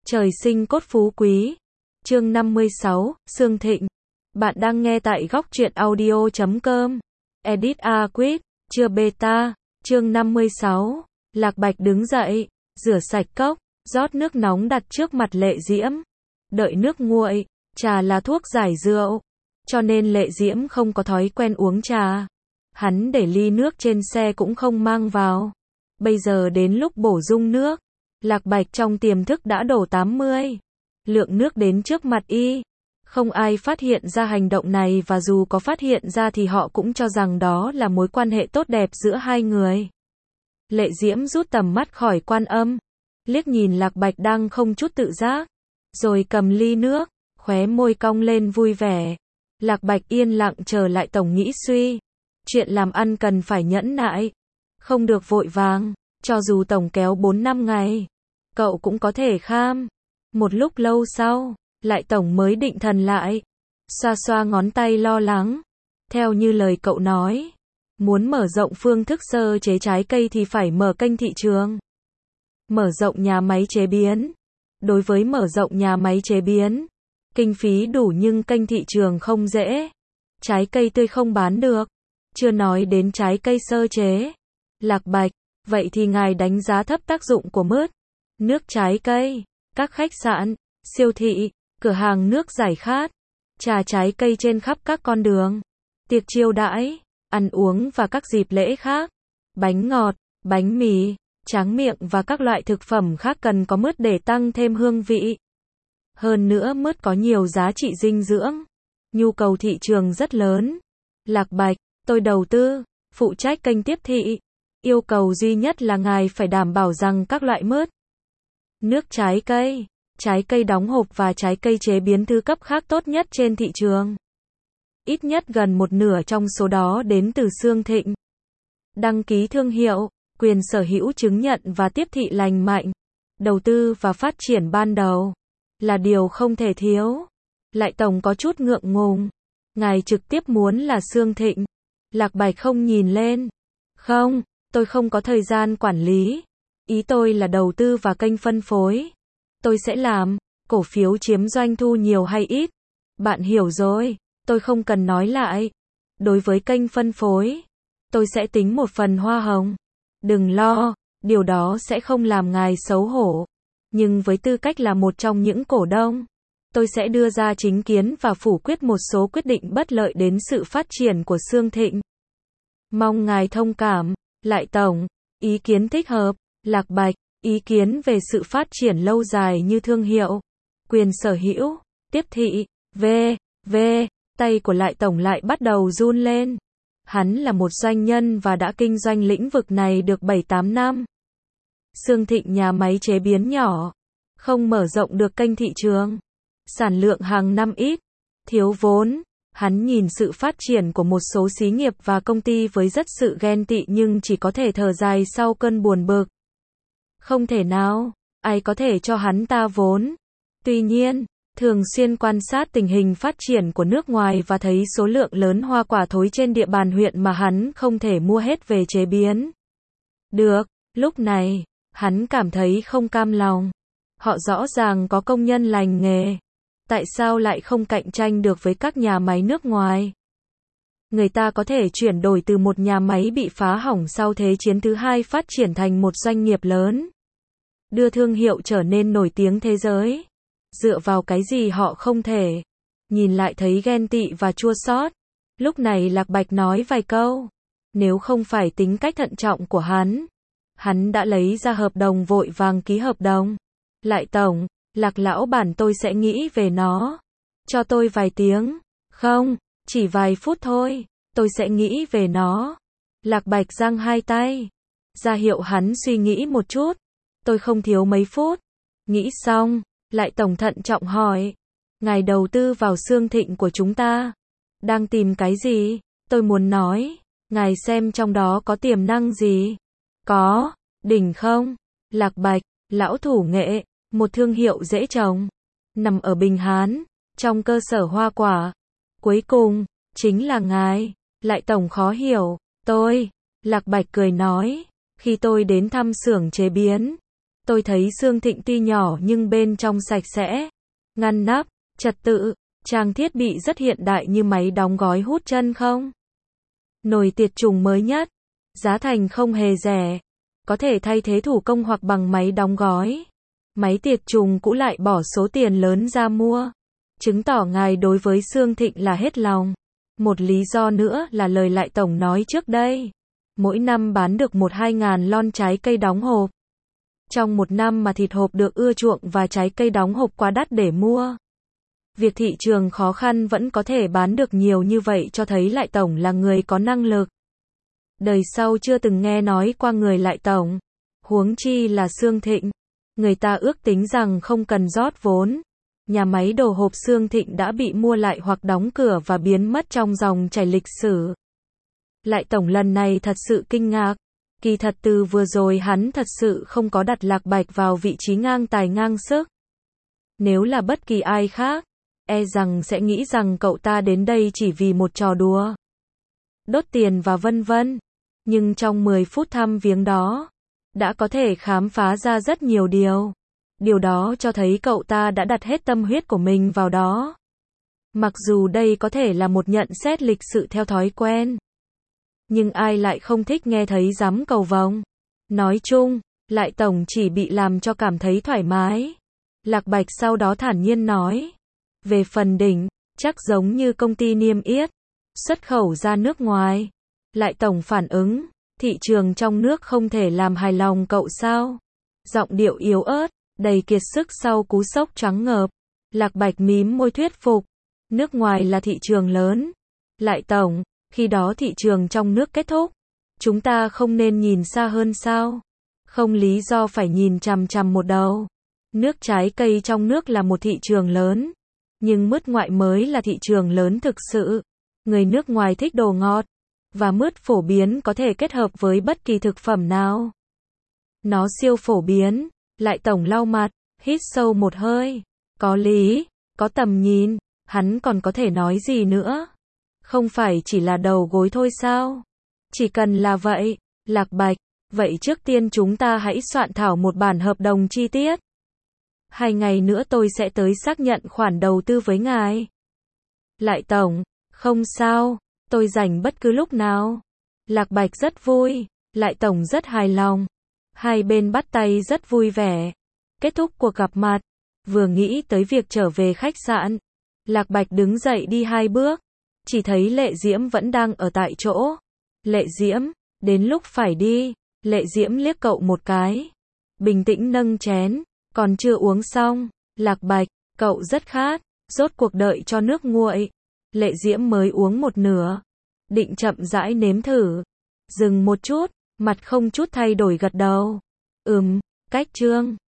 Trời sinh cốt phú quý. Chương 56, Sương Thịnh. Bạn đang nghe tại góc truyện audio.com. Edit A Quýt, chưa beta. Chương 56. Lạc Bạch đứng dậy, rửa sạch cốc, rót nước nóng đặt trước mặt Lệ Diễm. Đợi nước nguội, trà là thuốc giải rượu, cho nên Lệ Diễm không có thói quen uống trà. Hắn để ly nước trên xe cũng không mang vào. Bây giờ đến lúc bổ sung nước, Lạc Bạch trong tiềm thức đã đổ 80 lượng nước đến trước mặt y. Không ai phát hiện ra hành động này, và dù có phát hiện ra thì họ cũng cho rằng đó là mối quan hệ tốt đẹp giữa hai người. Lệ Diễm rút tầm mắt khỏi Quan Âm, liếc nhìn Lạc Bạch đang không chút tự giác, rồi cầm ly nước, khóe môi cong lên vui vẻ. Lạc Bạch yên lặng chờ lại tổng nghĩ suy. Chuyện làm ăn cần phải nhẫn nại, không được vội vàng, cho dù tổng kéo 4-5 ngày, cậu cũng có thể kham. Một lúc lâu sau, lại tổng mới định thần lại, xoa xoa ngón tay lo lắng. Theo như lời cậu nói, muốn mở rộng phương thức sơ chế trái cây thì phải mở kênh thị trường, mở rộng nhà máy chế biến. Đối với mở rộng nhà máy chế biến, kinh phí đủ nhưng kênh thị trường không dễ. Trái cây tươi không bán được, chưa nói đến trái cây sơ chế. Lạc Bạch, vậy thì ngài đánh giá thấp tác dụng của mứt, nước trái cây, các khách sạn, siêu thị, cửa hàng nước giải khát, trà trái cây trên khắp các con đường, tiệc chiêu đãi, ăn uống và các dịp lễ khác, bánh ngọt, bánh mì, tráng miệng và các loại thực phẩm khác cần có mứt để tăng thêm hương vị. Hơn nữa mứt có nhiều giá trị dinh dưỡng, nhu cầu thị trường rất lớn. Lạc Bạch, tôi đầu tư, phụ trách kênh tiếp thị. Yêu cầu duy nhất là ngài phải đảm bảo rằng các loại mứt, nước trái cây đóng hộp và trái cây chế biến thứ cấp khác tốt nhất trên thị trường, ít nhất gần một nửa trong số đó đến từ Sương Thịnh. Đăng ký thương hiệu, quyền sở hữu chứng nhận và tiếp thị lành mạnh. Đầu tư và phát triển ban đầu là điều không thể thiếu. Lại tổng có chút ngượng ngùng. Ngài trực tiếp muốn là Sương Thịnh. Lạc Bạch không nhìn lên. Không, tôi không có thời gian quản lý. Ý tôi là đầu tư và kênh phân phối. Tôi sẽ làm, cổ phiếu chiếm doanh thu nhiều hay ít. Bạn hiểu rồi, tôi không cần nói lại. Đối với kênh phân phối, tôi sẽ tính một phần hoa hồng. Đừng lo, điều đó sẽ không làm ngài xấu hổ. Nhưng với tư cách là một trong những cổ đông, tôi sẽ đưa ra chính kiến và phủ quyết một số quyết định bất lợi đến sự phát triển của Sương Thịnh. Mong ngài thông cảm. Lại tổng, ý kiến thích hợp. Lạc Bạch, ý kiến về sự phát triển lâu dài như thương hiệu, quyền sở hữu, tiếp thị, tay của Lại tổng lại bắt đầu run lên. Hắn là một doanh nhân và đã kinh doanh lĩnh vực này được 7-8 năm. Sương Thịnh nhà máy chế biến nhỏ, không mở rộng được kênh thị trường, sản lượng hàng năm ít, thiếu vốn. Hắn nhìn sự phát triển của một số xí nghiệp và công ty với rất sự ghen tị, nhưng chỉ có thể thở dài sau cơn buồn bực. Không thể nào, ai có thể cho hắn ta vốn. Tuy nhiên, thường xuyên quan sát tình hình phát triển của nước ngoài và thấy số lượng lớn hoa quả thối trên địa bàn huyện mà hắn không thể mua hết về chế biến được. Lúc này, hắn cảm thấy không cam lòng. Họ rõ ràng có công nhân lành nghề. Tại sao lại không cạnh tranh được với các nhà máy nước ngoài? Người ta có thể chuyển đổi từ một nhà máy bị phá hỏng sau Thế chiến thứ hai phát triển thành một doanh nghiệp lớn, đưa thương hiệu trở nên nổi tiếng thế giới. Dựa vào cái gì họ không thể? Nhìn lại thấy ghen tị và chua xót. Lúc này Lạc Bạch nói vài câu. Nếu không phải tính cách thận trọng của hắn đã lấy ra hợp đồng vội vàng ký hợp đồng. Lại tổng, Lạc lão bản, tôi sẽ nghĩ về nó. Cho tôi vài tiếng. Không, chỉ vài phút thôi, tôi sẽ nghĩ về nó. Lạc Bạch giang hai tay, ra hiệu hắn suy nghĩ một chút. Tôi không thiếu mấy phút. Nghĩ xong, Lại tổng thận trọng hỏi. Ngài đầu tư vào Sương Thịnh của chúng ta, đang tìm cái gì? Tôi muốn nói, ngài xem trong đó có tiềm năng gì? Có, đỉnh không? Lạc Bạch, lão thủ nghệ, một thương hiệu dễ trồng, nằm ở Bình Hán, trong cơ sở hoa quả. Cuối cùng, chính là ngài. Lại tổng khó hiểu. Lạc Bạch cười nói, khi tôi đến thăm xưởng chế biến, Tôi thấy Sương Thịnh tuy nhỏ nhưng bên trong sạch sẽ, ngăn nắp, trật tự, trang thiết bị rất hiện đại như máy đóng gói hút chân không. Nồi tiệt trùng mới nhất, giá thành không hề rẻ, có thể thay thế thủ công hoặc bằng máy đóng gói. Máy tiệt trùng cũ lại bỏ số tiền lớn ra mua, chứng tỏ ngài đối với Sương Thịnh là hết lòng. Một lý do nữa là lời Lại Tổng nói trước đây, mỗi năm bán được 1-2 ngàn lon trái cây đóng hộp. Trong một năm mà thịt hộp được ưa chuộng và trái cây đóng hộp quá đắt để mua, việc thị trường khó khăn vẫn có thể bán được nhiều như vậy cho thấy Lại Tổng là người có năng lực. Đời sau chưa từng nghe nói qua người Lại Tổng, huống chi là Sương Thịnh. Người ta ước tính rằng không cần rót vốn, nhà máy đồ hộp Sương Thịnh đã bị mua lại hoặc đóng cửa và biến mất trong dòng chảy lịch sử. Lại Tổng lần này thật sự kinh ngạc. Kỳ thật từ vừa rồi hắn thật sự không có đặt Lạc Bạch vào vị trí ngang tài ngang sức. Nếu là bất kỳ ai khác, e rằng sẽ nghĩ rằng cậu ta đến đây chỉ vì một trò đùa, đốt tiền và vân vân. Nhưng trong 10 phút thăm viếng đó, đã có thể khám phá ra rất nhiều điều. Điều đó cho thấy cậu ta đã đặt hết tâm huyết của mình vào đó. Mặc dù đây có thể là một nhận xét lịch sự theo thói quen, nhưng ai lại không thích nghe thấy dám cầu vồng. Nói chung, Lại Tổng chỉ bị làm cho cảm thấy thoải mái. Lạc Bạch sau đó thản nhiên nói, về phần đỉnh, chắc giống như công ty niêm yết, xuất khẩu ra nước ngoài. Lại Tổng phản ứng, thị trường trong nước không thể làm hài lòng cậu sao? Giọng điệu yếu ớt, đầy kiệt sức sau cú sốc trắng ngợp. Lạc Bạch mím môi thuyết phục, nước ngoài là thị trường lớn. Lại Tổng, khi đó thị trường trong nước kết thúc, chúng ta không nên nhìn xa hơn sao? Không lý do phải nhìn chằm chằm một đầu. Nước trái cây trong nước là một thị trường lớn, nhưng mứt ngoại mới là thị trường lớn thực sự. Người nước ngoài thích đồ ngọt, và mứt phổ biến có thể kết hợp với bất kỳ thực phẩm nào. Nó siêu phổ biến. Lại Tổng lau mặt, hít sâu một hơi. Có lý, có tầm nhìn, hắn còn có thể nói gì nữa? Không phải chỉ là đầu gối thôi sao? Chỉ cần là vậy, Lạc Bạch, vậy trước tiên chúng ta hãy soạn thảo một bản hợp đồng chi tiết. 2 ngày nữa tôi sẽ tới xác nhận khoản đầu tư với ngài. Lại Tổng, không sao, tôi rảnh bất cứ lúc nào. Lạc Bạch rất vui, Lại Tổng rất hài lòng. Hai bên bắt tay rất vui vẻ. Kết thúc cuộc gặp mặt, vừa nghĩ tới việc trở về khách sạn, Lạc Bạch đứng dậy đi 2 bước, chỉ thấy Lệ Diễm vẫn đang ở tại chỗ. Lệ Diễm, đến lúc phải đi. Lệ Diễm liếc cậu một cái, bình tĩnh nâng chén, còn chưa uống xong. Lạc Bạch, cậu rất khát, rốt cuộc đợi cho nước nguội. Lệ Diễm mới uống một nửa, định chậm rãi nếm thử. Dừng một chút, mặt không chút thay đổi gật đầu. Cách chương